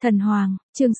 Thần Hoàng, chương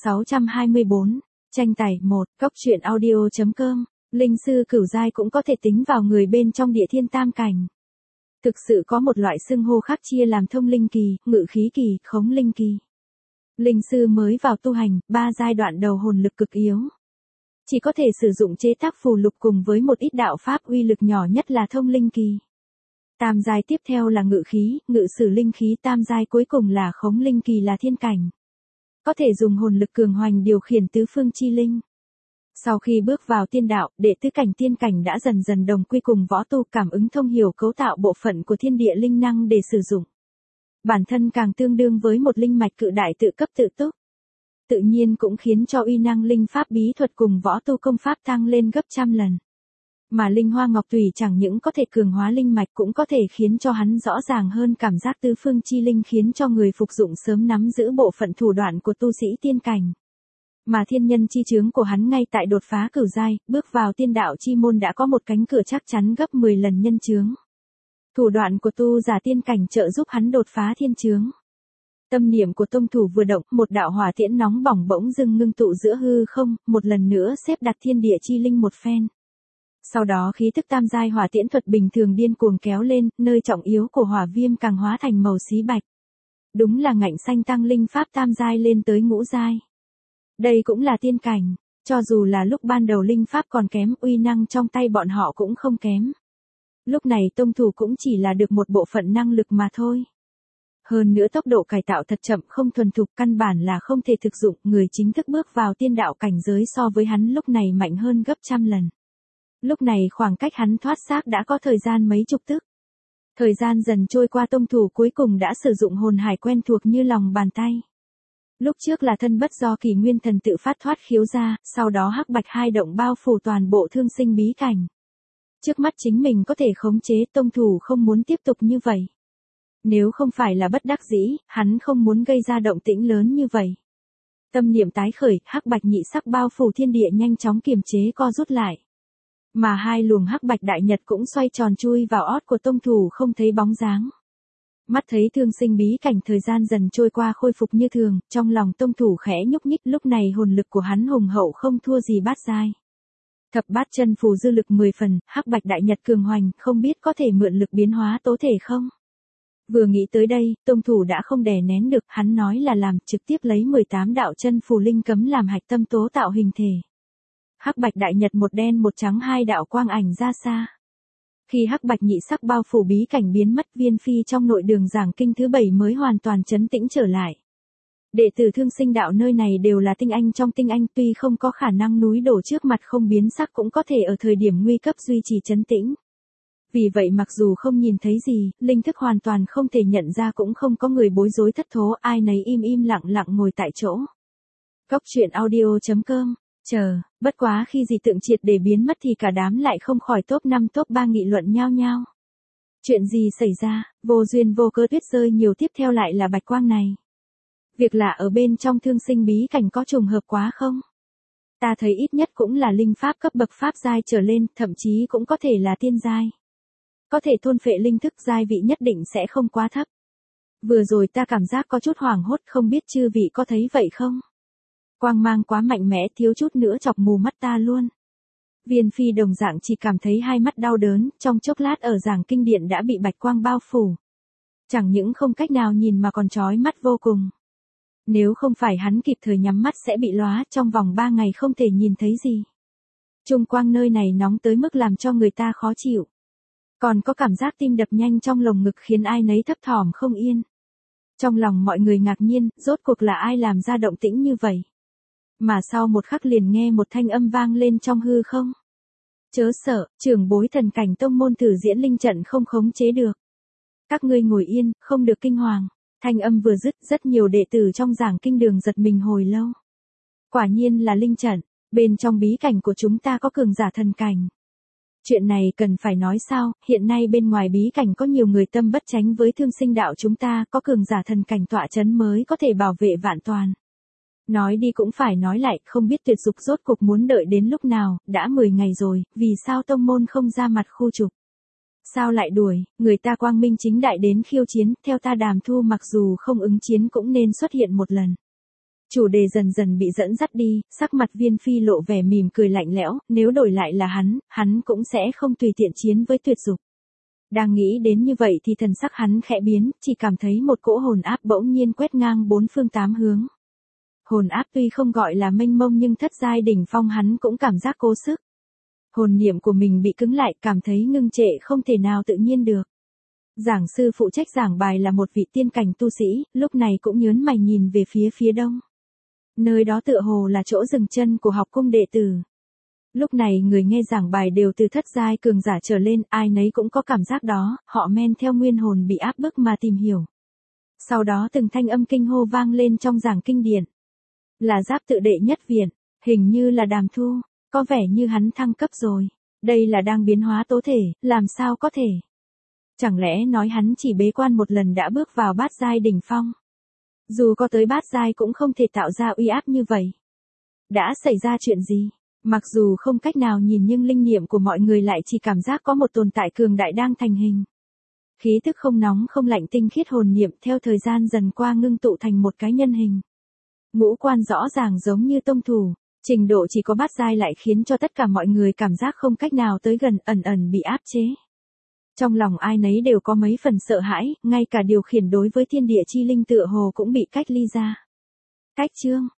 624, tranh tài 1, cóc truyện audio.com, linh sư cửu giai cũng có thể tính vào người bên trong địa thiên tam cảnh. Thực sự có một loại xưng hô khác chia làm thông linh kỳ, ngự khí kỳ, khống linh kỳ. Linh sư mới vào tu hành, 3 giai đoạn đầu hồn lực cực yếu. Chỉ có thể sử dụng chế tác phù lục cùng với một ít đạo pháp uy lực nhỏ nhất là thông linh kỳ. Tam giai tiếp theo là ngự khí, ngự sử linh khí, tam giai cuối cùng là khống linh kỳ là thiên cảnh. Có thể dùng hồn lực cường hoành điều khiển tứ phương chi linh. Sau khi bước vào tiên đạo, đệ tứ cảnh tiên cảnh đã dần dần đồng quy cùng võ tu, cảm ứng thông hiểu cấu tạo bộ phận của thiên địa linh năng để sử dụng. Bản thân càng tương đương với một linh mạch cự đại tự cấp tự túc. Tự nhiên cũng khiến cho uy năng linh pháp bí thuật cùng võ tu công pháp tăng lên gấp trăm lần. Mà linh hoa ngọc tùy chẳng những có thể cường hóa linh mạch cũng có thể khiến cho hắn rõ ràng hơn cảm giác tứ phương chi linh, khiến cho người phục dụng sớm nắm giữ bộ phận thủ đoạn của tu sĩ tiên cảnh. Mà thiên nhân chi chướng của hắn ngay tại đột phá cửu giai, bước vào tiên đạo chi môn đã có một cánh cửa chắc chắn gấp 10 lần nhân chướng. Thủ đoạn của tu giả tiên cảnh trợ giúp hắn đột phá thiên chướng. Tâm niệm của tông thủ vừa động, một đạo hỏa tiễn nóng bỏng bỗng dưng ngưng tụ giữa hư không, một lần nữa xếp đặt thiên địa chi linh một phen. Sau đó khí tức tam giai hỏa tiễn thuật bình thường điên cuồng kéo lên, nơi trọng yếu của hỏa viêm càng hóa thành màu xí bạch. Đúng là ngạnh xanh tăng linh pháp tam giai lên tới ngũ giai. Đây cũng là tiên cảnh, cho dù là lúc ban đầu linh pháp còn kém, uy năng trong tay bọn họ cũng không kém. Lúc này tông thủ cũng chỉ là được một bộ phận năng lực mà thôi. Hơn nữa tốc độ cải tạo thật chậm, không thuần thục, căn bản là không thể thực dụng, người chính thức bước vào tiên đạo cảnh giới so với hắn lúc này mạnh hơn gấp trăm lần. Lúc này khoảng cách hắn thoát xác đã có thời gian mấy chục tức. Thời gian dần trôi qua, tông thủ cuối cùng đã sử dụng hồn hải quen thuộc như lòng bàn tay. Lúc trước là thân bất do kỳ nguyên thần tự phát thoát khiếu ra, sau đó hắc bạch hai động bao phủ toàn bộ thương sinh bí cảnh. Trước mắt chính mình có thể khống chế, tông thủ không muốn tiếp tục như vậy. Nếu không phải là bất đắc dĩ, hắn không muốn gây ra động tĩnh lớn như vậy. Tâm niệm tái khởi, hắc bạch nhị sắc bao phủ thiên địa nhanh chóng kiềm chế co rút lại. Mà hai luồng hắc bạch đại nhật cũng xoay tròn chui vào ót của tông thủ không thấy bóng dáng. Mắt thấy thương sinh bí cảnh thời gian dần trôi qua khôi phục như thường, trong lòng tông thủ khẽ nhúc nhích, lúc này hồn lực của hắn hùng hậu không thua gì bát giai. Thập bát chân phù dư lực 10 phần, hắc bạch đại nhật cường hoành, không biết có thể mượn lực biến hóa tố thể không? Vừa nghĩ tới đây, tông thủ đã không đè nén được, hắn nói là làm, trực tiếp lấy 18 đạo chân phù linh cấm làm hạch tâm tố tạo hình thể. Hắc bạch đại nhật một đen một trắng, hai đạo quang ảnh ra xa. Khi hắc bạch nhị sắc bao phủ bí cảnh biến mất, Viên Phi trong nội đường giảng kinh thứ 7 mới hoàn toàn trấn tĩnh trở lại. Đệ tử thương sinh đạo nơi này đều là tinh anh trong tinh anh, tuy không có khả năng núi đổ trước mặt không biến sắc cũng có thể ở thời điểm nguy cấp duy trì trấn tĩnh. Vì vậy mặc dù không nhìn thấy gì, linh thức hoàn toàn không thể nhận ra, cũng không có người bối rối thất thố, ai nấy im im lặng lặng ngồi tại chỗ. Cóc truyện audio.com. Chờ, bất quá khi dị tượng triệt để biến mất thì cả đám lại không khỏi top 5 top 3 nghị luận nhao nhao. Chuyện gì xảy ra, vô duyên vô cớ tuyết rơi nhiều, tiếp theo lại là bạch quang này. Việc lạ ở bên trong thương sinh bí cảnh có trùng hợp quá không? Ta thấy ít nhất cũng là linh pháp cấp bậc pháp giai trở lên, thậm chí cũng có thể là tiên giai. Có thể thôn phệ linh thức, giai vị nhất định sẽ không quá thấp. Vừa rồi ta cảm giác có chút hoảng hốt, không biết chư vị có thấy vậy không? Quang mang quá mạnh mẽ, thiếu chút nữa chọc mù mắt ta luôn. Viên Phi đồng dạng chỉ cảm thấy hai mắt đau đớn, trong chốc lát ở giảng kinh điện đã bị bạch quang bao phủ. Chẳng những không cách nào nhìn mà còn chói mắt vô cùng. Nếu không phải hắn kịp thời nhắm mắt sẽ bị lóa, trong vòng 3 ngày không thể nhìn thấy gì. Trung quang nơi này nóng tới mức làm cho người ta khó chịu. Còn có cảm giác tim đập nhanh trong lồng ngực khiến ai nấy thấp thỏm không yên. Trong lòng mọi người ngạc nhiên, rốt cuộc là ai làm ra động tĩnh như vậy? Mà sau một khắc liền nghe một thanh âm vang lên trong hư không. Chớ sợ, trưởng bối thần cảnh tông môn thử diễn linh trận không khống chế được. Các ngươi ngồi yên, không được kinh hoàng. Thanh âm vừa dứt, rất nhiều đệ tử trong giảng kinh đường giật mình hồi lâu. Quả nhiên là linh trận, bên trong bí cảnh của chúng ta có cường giả thần cảnh. Chuyện này cần phải nói sao, hiện nay bên ngoài bí cảnh có nhiều người tâm bất chánh với thương sinh đạo chúng ta, có cường giả thần cảnh tọa chấn mới có thể bảo vệ vạn toàn. Nói đi cũng phải nói lại, không biết tuyệt dục rốt cục muốn đợi đến lúc nào, đã 10 ngày rồi, vì sao tông môn không ra mặt khu trục? Sao lại đuổi, người ta quang minh chính đại đến khiêu chiến, theo ta Đàm Thu mặc dù không ứng chiến cũng nên xuất hiện một lần. Chủ đề dần dần bị dẫn dắt đi, sắc mặt Viên Phi lộ vẻ mỉm cười lạnh lẽo, nếu đổi lại là hắn cũng sẽ không tùy tiện chiến với tuyệt dục. Đang nghĩ đến như vậy thì thần sắc hắn khẽ biến, chỉ cảm thấy một cỗ hồn áp bỗng nhiên quét ngang bốn phương tám hướng. Hồn áp tuy không gọi là mênh mông nhưng thất giai đỉnh phong hắn cũng cảm giác cố sức. Hồn niệm của mình bị cứng lại, cảm thấy ngưng trệ không thể nào tự nhiên được. Giảng sư phụ trách giảng bài là một vị tiên cảnh tu sĩ, lúc này cũng nhớn mày nhìn về phía đông. Nơi đó tựa hồ là chỗ dừng chân của học cung đệ tử. Lúc này người nghe giảng bài đều từ thất giai cường giả trở lên, ai nấy cũng có cảm giác đó, họ men theo nguyên hồn bị áp bức mà tìm hiểu. Sau đó từng thanh âm kinh hô vang lên trong giảng kinh điển. Là Giáp tự đệ nhất viện, hình như là Đàm Thu, có vẻ như hắn thăng cấp rồi. Đây là đang biến hóa tố thể, làm sao có thể? Chẳng lẽ nói hắn chỉ bế quan một lần đã bước vào bát giai đỉnh phong? Dù có tới bát giai cũng không thể tạo ra uy áp như vậy. Đã xảy ra chuyện gì? Mặc dù không cách nào nhìn nhưng linh niệm của mọi người lại chỉ cảm giác có một tồn tại cường đại đang thành hình. Khí tức không nóng không lạnh tinh khiết hồn niệm theo thời gian dần qua ngưng tụ thành một cái nhân hình. Ngũ quan rõ ràng giống như tông thủ, trình độ chỉ có bát giai lại khiến cho tất cả mọi người cảm giác không cách nào tới gần, ẩn bị áp chế. Trong lòng ai nấy đều có mấy phần sợ hãi, ngay cả điều khiển đối với thiên địa chi linh tựa hồ cũng bị cách ly ra. Cách chương